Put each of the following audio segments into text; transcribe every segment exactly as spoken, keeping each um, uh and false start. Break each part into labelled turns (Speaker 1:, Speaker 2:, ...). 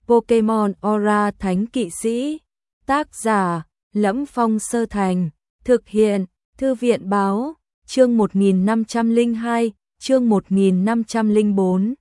Speaker 1: Pokemon Aura Thánh Kỵ Sĩ. Tác giả: Lẫm Phong Sơ Thành. Thực hiện: Thư viện báo. Chương một nghìn năm trăm lẻ hai, chương một nghìn năm trăm lẻ bốn.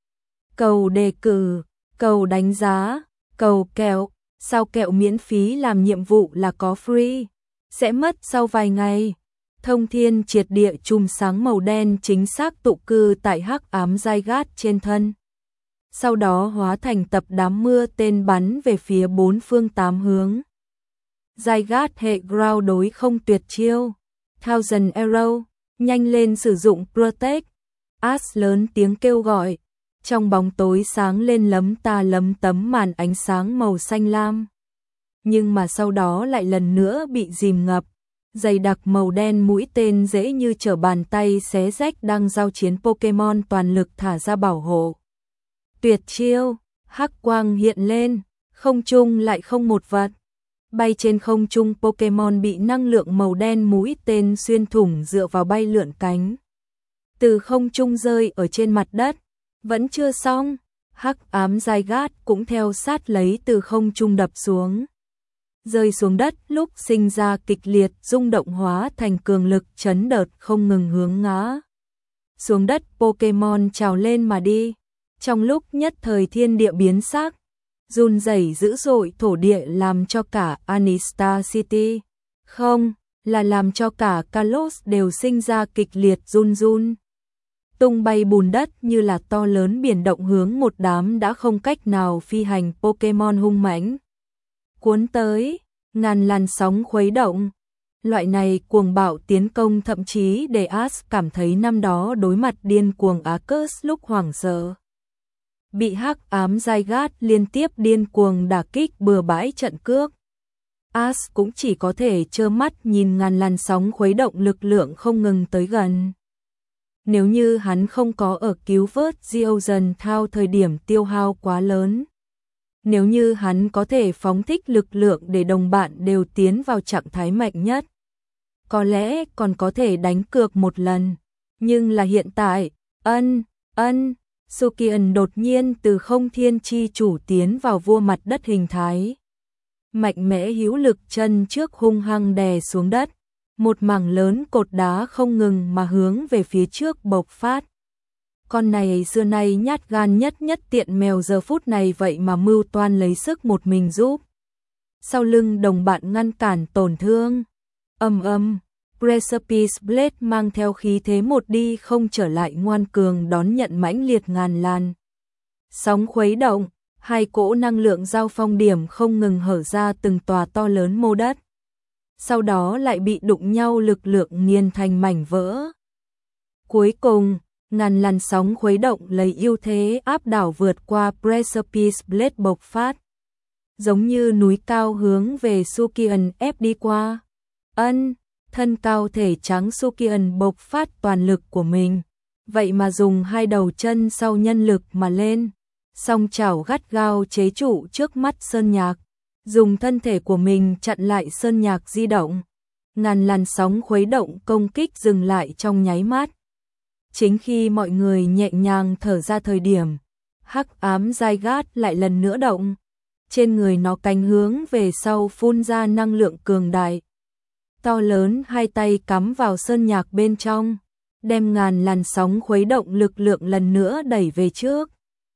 Speaker 1: Cầu đề cử, cầu đánh giá, cầu kẹo. Sao kẹo miễn phí làm nhiệm vụ là có free, sẽ mất sau vài ngày. Thông thiên triệt địa chùm sáng màu đen chính xác tụ cư tại hắc ám Zygarde trên thân. Sau đó hóa thành tập đám mưa tên bắn về phía bốn phương tám hướng. Zygarde hệ ground đối không tuyệt chiêu. Thousand Arrow, nhanh lên sử dụng Protect. Ash lớn tiếng kêu gọi. Trong bóng tối sáng lên lấm ta lấm tấm màn ánh sáng màu xanh lam. Nhưng mà sau đó lại lần nữa bị dìm ngập. Dày đặc màu đen mũi tên dễ như trở bàn tay xé rách đang giao chiến Pokemon toàn lực thả ra bảo hộ. Tuyệt chiêu, hắc quang hiện lên, không trung lại không một vật. Bay trên không trung Pokemon bị năng lượng màu đen mũi tên xuyên thủng dựa vào bay lượn cánh. Từ không trung rơi ở trên mặt đất. Vẫn chưa xong, hắc ám Zygarde cũng theo sát lấy từ không trung đập xuống. Rơi xuống đất lúc sinh ra kịch liệt rung động hóa thành cường lực chấn đợt không ngừng hướng ngã. Xuống đất Pokemon trào lên mà đi. Trong lúc nhất thời thiên địa biến sắc, run rẩy dữ dội thổ địa làm cho cả Anistar City, không, là làm cho cả Kalos đều sinh ra kịch liệt run run. Tung bay bùn đất như là to lớn biển động hướng một đám đã không cách nào phi hành Pokemon hung mãnh. Cuốn tới, ngàn làn sóng khuấy động. Loại này cuồng bạo tiến công thậm chí để Ash cảm thấy năm đó đối mặt điên cuồng Arceus lúc hoảng sợ. Bị hắc ám Zygarde liên tiếp điên cuồng đả kích bừa bãi trận cước. Ash cũng chỉ có thể trơ mắt nhìn ngàn làn sóng khuấy động lực lượng không ngừng tới gần. Nếu như hắn không có ở cứu vớt Geozen Town thời điểm tiêu hao quá lớn. Nếu như hắn có thể phóng thích lực lượng để đồng bạn đều tiến vào trạng thái mạnh nhất. Có lẽ còn có thể đánh cược một lần. Nhưng là hiện tại, ân, ân, Sukian đột nhiên từ không thiên chi chủ tiến vào vua mặt đất hình thái. Mạnh mẽ hữu lực chân trước hung hăng đè xuống đất. Một mảng lớn cột đá không ngừng mà hướng về phía trước bộc phát. Con này xưa nay nhát gan nhất nhất tiện mèo giờ phút này vậy mà mưu toan lấy sức một mình giúp. Sau lưng đồng bạn ngăn cản tổn thương. Âm âm, Precipice Blade mang theo khí thế một đi không trở lại ngoan cường đón nhận mãnh liệt ngàn lan. Sóng khuấy động, hai cỗ năng lượng giao phong điểm không ngừng hở ra từng tòa to lớn mô đất. Sau đó lại bị đụng nhau lực lượng nghiền thành mảnh vỡ. Cuối cùng, ngàn làn sóng khuấy động lấy ưu thế áp đảo vượt qua Precipice Blade bộc phát. Giống như núi cao hướng về Sukian ép đi qua. Ân, thân cao thể trắng Sukian bộc phát toàn lực của mình. Vậy mà dùng hai đầu chân sau nhân lực mà lên. Song chảo gắt gao chế trụ trước mắt sơn nhạc. Dùng thân thể của mình chặn lại sơn nhạc di động. Ngàn làn sóng khuấy động công kích dừng lại trong nháy mắt. Chính khi mọi người nhẹ nhàng thở ra thời điểm, hắc ám Zygarde lại lần nữa động. Trên người nó cánh hướng về sau phun ra năng lượng cường đại. To lớn hai tay cắm vào sơn nhạc bên trong, đem ngàn làn sóng khuấy động lực lượng lần nữa đẩy về trước.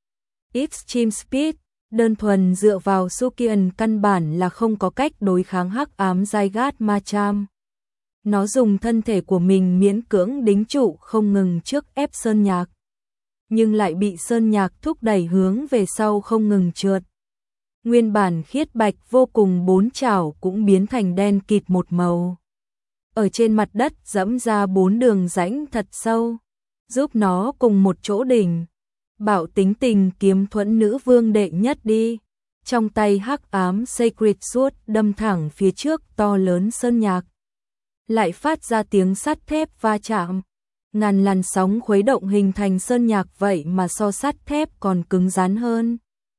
Speaker 1: Extreme Speed, đơn thuần dựa vào Sukian căn bản là không có cách đối kháng hắc ám Zygarde Machamp. Nó dùng thân thể của mình miễn cưỡng đính trụ không ngừng trước ép sơn nhạc. Nhưng lại bị sơn nhạc thúc đẩy hướng về sau không ngừng trượt. Nguyên bản khiết bạch vô cùng bốn chảo cũng biến thành đen kịt một màu. Ở trên mặt đất dẫm ra bốn đường rãnh thật sâu, giúp nó cùng một chỗ đỉnh. Bảo tính tình kiếm thuẫn nữ vương đệ nhất đi. Trong tay hắc ám Sacred Sword đâm thẳng phía trước to lớn sơn nhạc. Lại phát ra tiếng sắt thép va chạm. Ngàn làn sóng khuấy động hình thành sơn nhạc vậy mà so sắt thép còn cứng rắn hơn.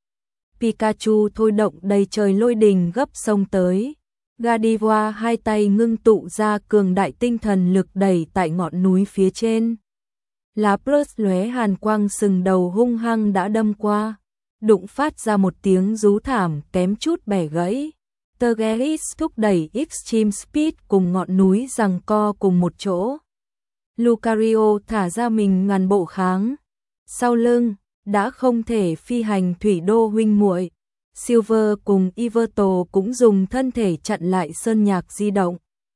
Speaker 1: Pikachu thôi động đầy trời lôi đình gấp sông tới. Gardevoir hai tay ngưng tụ ra cường đại tinh thần lực đẩy tại ngọn núi phía trên. Lapras lóe hàn quang sừng đầu hung hăng đã đâm qua. đụng phát ra một tiếng rú thảm kém chút bẻ gãy. Tergelis thúc đẩy Extreme Speed cùng ngọn núi giằng co cùng một chỗ. Lucario thả ra mình ngàn bộ kháng. Sau lưng, đã không thể phi hành thủy đô huynh muội. Silver cùng Iverto cũng dùng thân thể chặn lại sơn nhạc di động.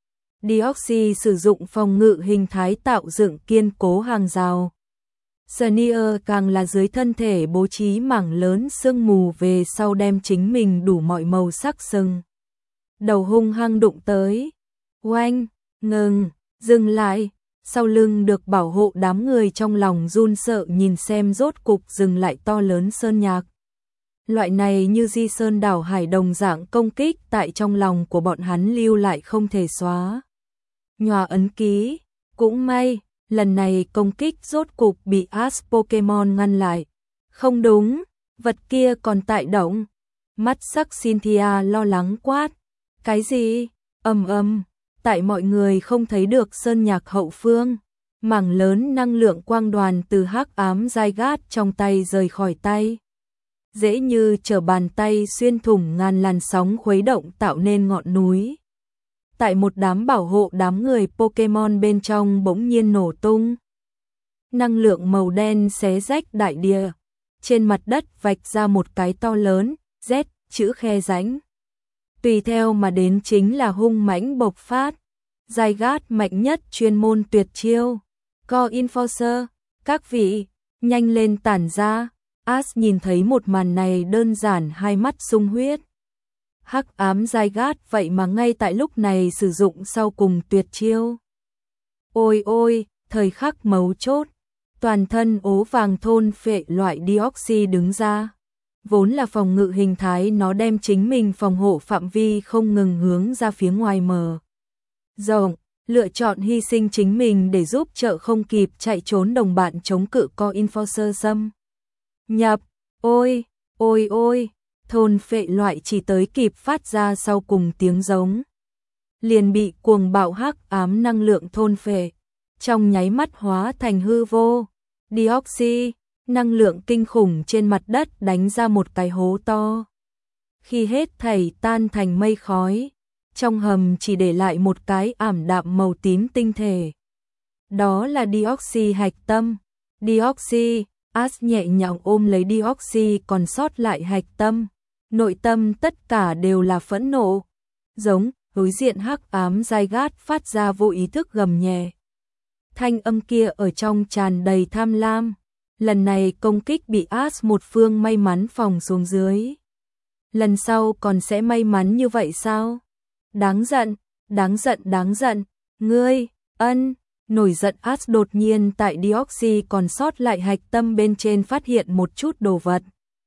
Speaker 1: Deoxy sử dụng phòng ngự hình thái tạo dựng kiên cố hàng rào. Sneer càng là dưới thân thể bố trí mảng lớn sương mù về sau đem chính mình đủ mọi màu sắc sừng. Đầu hung hăng đụng tới. Oanh, ngừng, dừng lại. Sau lưng được bảo hộ đám người trong lòng run sợ nhìn xem rốt cục dừng lại to lớn sơn nhạc. Loại này như di sơn đảo hải đồng dạng công kích tại trong lòng của bọn hắn lưu lại không thể xóa. Nhòa ấn ký, cũng may, lần này công kích rốt cục bị Ash Pokemon ngăn lại. Không đúng, vật kia còn tại động. Mắt sắc Cynthia lo lắng quát. Cái gì? Ầm ầm, tại mọi người không thấy được sơn nhạc hậu phương, mảng lớn năng lượng quang đoàn từ hắc ám Zygarde trong tay rời khỏi tay. Dễ như trở bàn tay xuyên thủng ngàn làn sóng khuấy động tạo nên ngọn núi. Tại một đám bảo hộ đám người Pokemon bên trong bỗng nhiên nổ tung. Năng lượng màu đen xé rách đại địa. Trên mặt đất vạch ra một cái to lớn, Z, chữ khe rãnh. Tùy theo mà đến chính là hung mãnh bộc phát. Zygarde mạnh nhất chuyên môn tuyệt chiêu. Co Enforcer, các vị, nhanh lên tản ra. Ash nhìn thấy một màn này đơn giản hai mắt sung huyết. Hắc ám Zygarde vậy mà ngay tại lúc này sử dụng sau cùng tuyệt chiêu. Ôi ôi, thời khắc mấu chốt, toàn thân ố vàng thôn phệ loại Deoxy đứng ra. Vốn là phòng ngự hình thái nó đem chính mình phòng hộ phạm vi không ngừng hướng ra phía ngoài mở rộng, lựa chọn hy sinh chính mình để giúp trợ không kịp chạy trốn đồng bạn chống cự Co Enforcer xâm nhập. Ôi, ôi ôi, thôn phệ loại chỉ tới kịp phát ra sau cùng tiếng giống. Liền bị cuồng bạo hắc ám năng lượng thôn phệ, trong nháy mắt hóa thành hư vô. Deoxy, năng lượng kinh khủng trên mặt đất đánh ra một cái hố to. Khi hết thảy tan thành mây khói, trong hầm chỉ để lại một cái ảm đạm màu tím tinh thể. Đó là Deoxy hạch tâm. Deoxy, Ash nhẹ nhàng ôm lấy Deoxy còn sót lại hạch tâm. Nội tâm tất cả đều là phẫn nộ. Giống, đối diện hắc ám Zygarde phát ra vô ý thức gầm nhẹ. Thanh âm kia ở trong tràn đầy tham lam. Lần này công kích bị Ash một phương may mắn phòng xuống dưới. Lần sau còn sẽ may mắn như vậy sao? Đáng giận, đáng giận, đáng giận. Ngươi, ân, nổi giận Ash đột nhiên tại Deoxy còn sót lại hạch tâm bên trên phát hiện một chút đồ vật.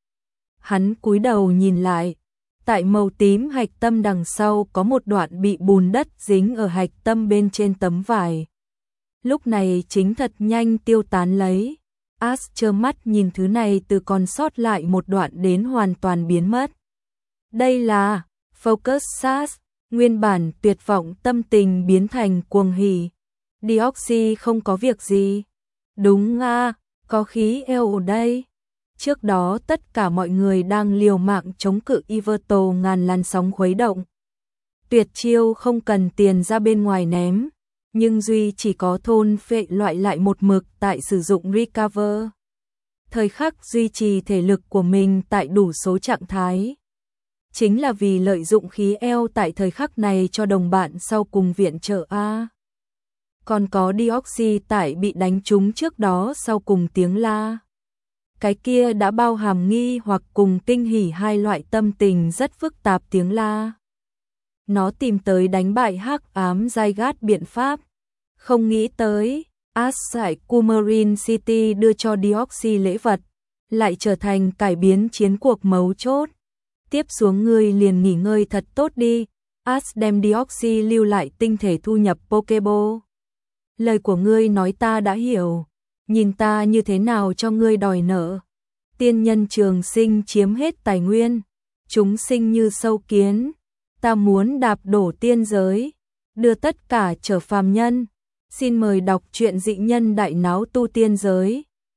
Speaker 1: Hắn cúi đầu nhìn lại, tại màu tím hạch tâm đằng sau có một đoạn bị bùn đất dính ở hạch tâm bên trên tấm vải. Lúc này chính thật nhanh tiêu tán lấy. Ash trơ mắt nhìn thứ này từ còn sót lại một đoạn đến hoàn toàn biến mất. Đây là Focus Sash, nguyên bản tuyệt vọng tâm tình biến thành cuồng hỉ. Deoxy không có việc gì. Đúng à, có khí eo ở đây. Trước đó tất cả mọi người đang liều mạng chống cự Iverto ngàn làn sóng khuấy động. Tuyệt chiêu không cần tiền ra bên ngoài ném. Nhưng Duy chỉ có thôn phệ loại lại một mực tại sử dụng recover. Thời khắc duy trì thể lực của mình tại đủ số trạng thái. Chính là vì lợi dụng khí eo tại thời khắc này cho đồng bạn sau cùng viện trợ A. Còn có Deoxy tại bị đánh trúng trước đó sau cùng tiếng la. Cái kia đã bao hàm nghi hoặc cùng kinh hỉ hai loại tâm tình rất phức tạp tiếng la. Nó tìm tới đánh bại hắc ám Zygarde biện pháp. Không nghĩ tới, Ash tại Coumarin City đưa cho Deoxy lễ vật, lại trở thành cải biến chiến cuộc mấu chốt. Tiếp xuống ngươi liền nghỉ ngơi thật tốt đi. Ash đem Deoxy lưu lại tinh thể thu nhập Pokéball. Lời của ngươi nói ta đã hiểu. Nhìn ta như thế nào cho ngươi đòi nợ. Tiên nhân trường sinh chiếm hết tài nguyên. Chúng sinh như sâu kiến. Ta muốn đạp đổ tiên giới. Đưa tất cả trở phàm nhân. Xin mời đọc truyện Dị Nhân Đại Náo Tu Tiên Giới.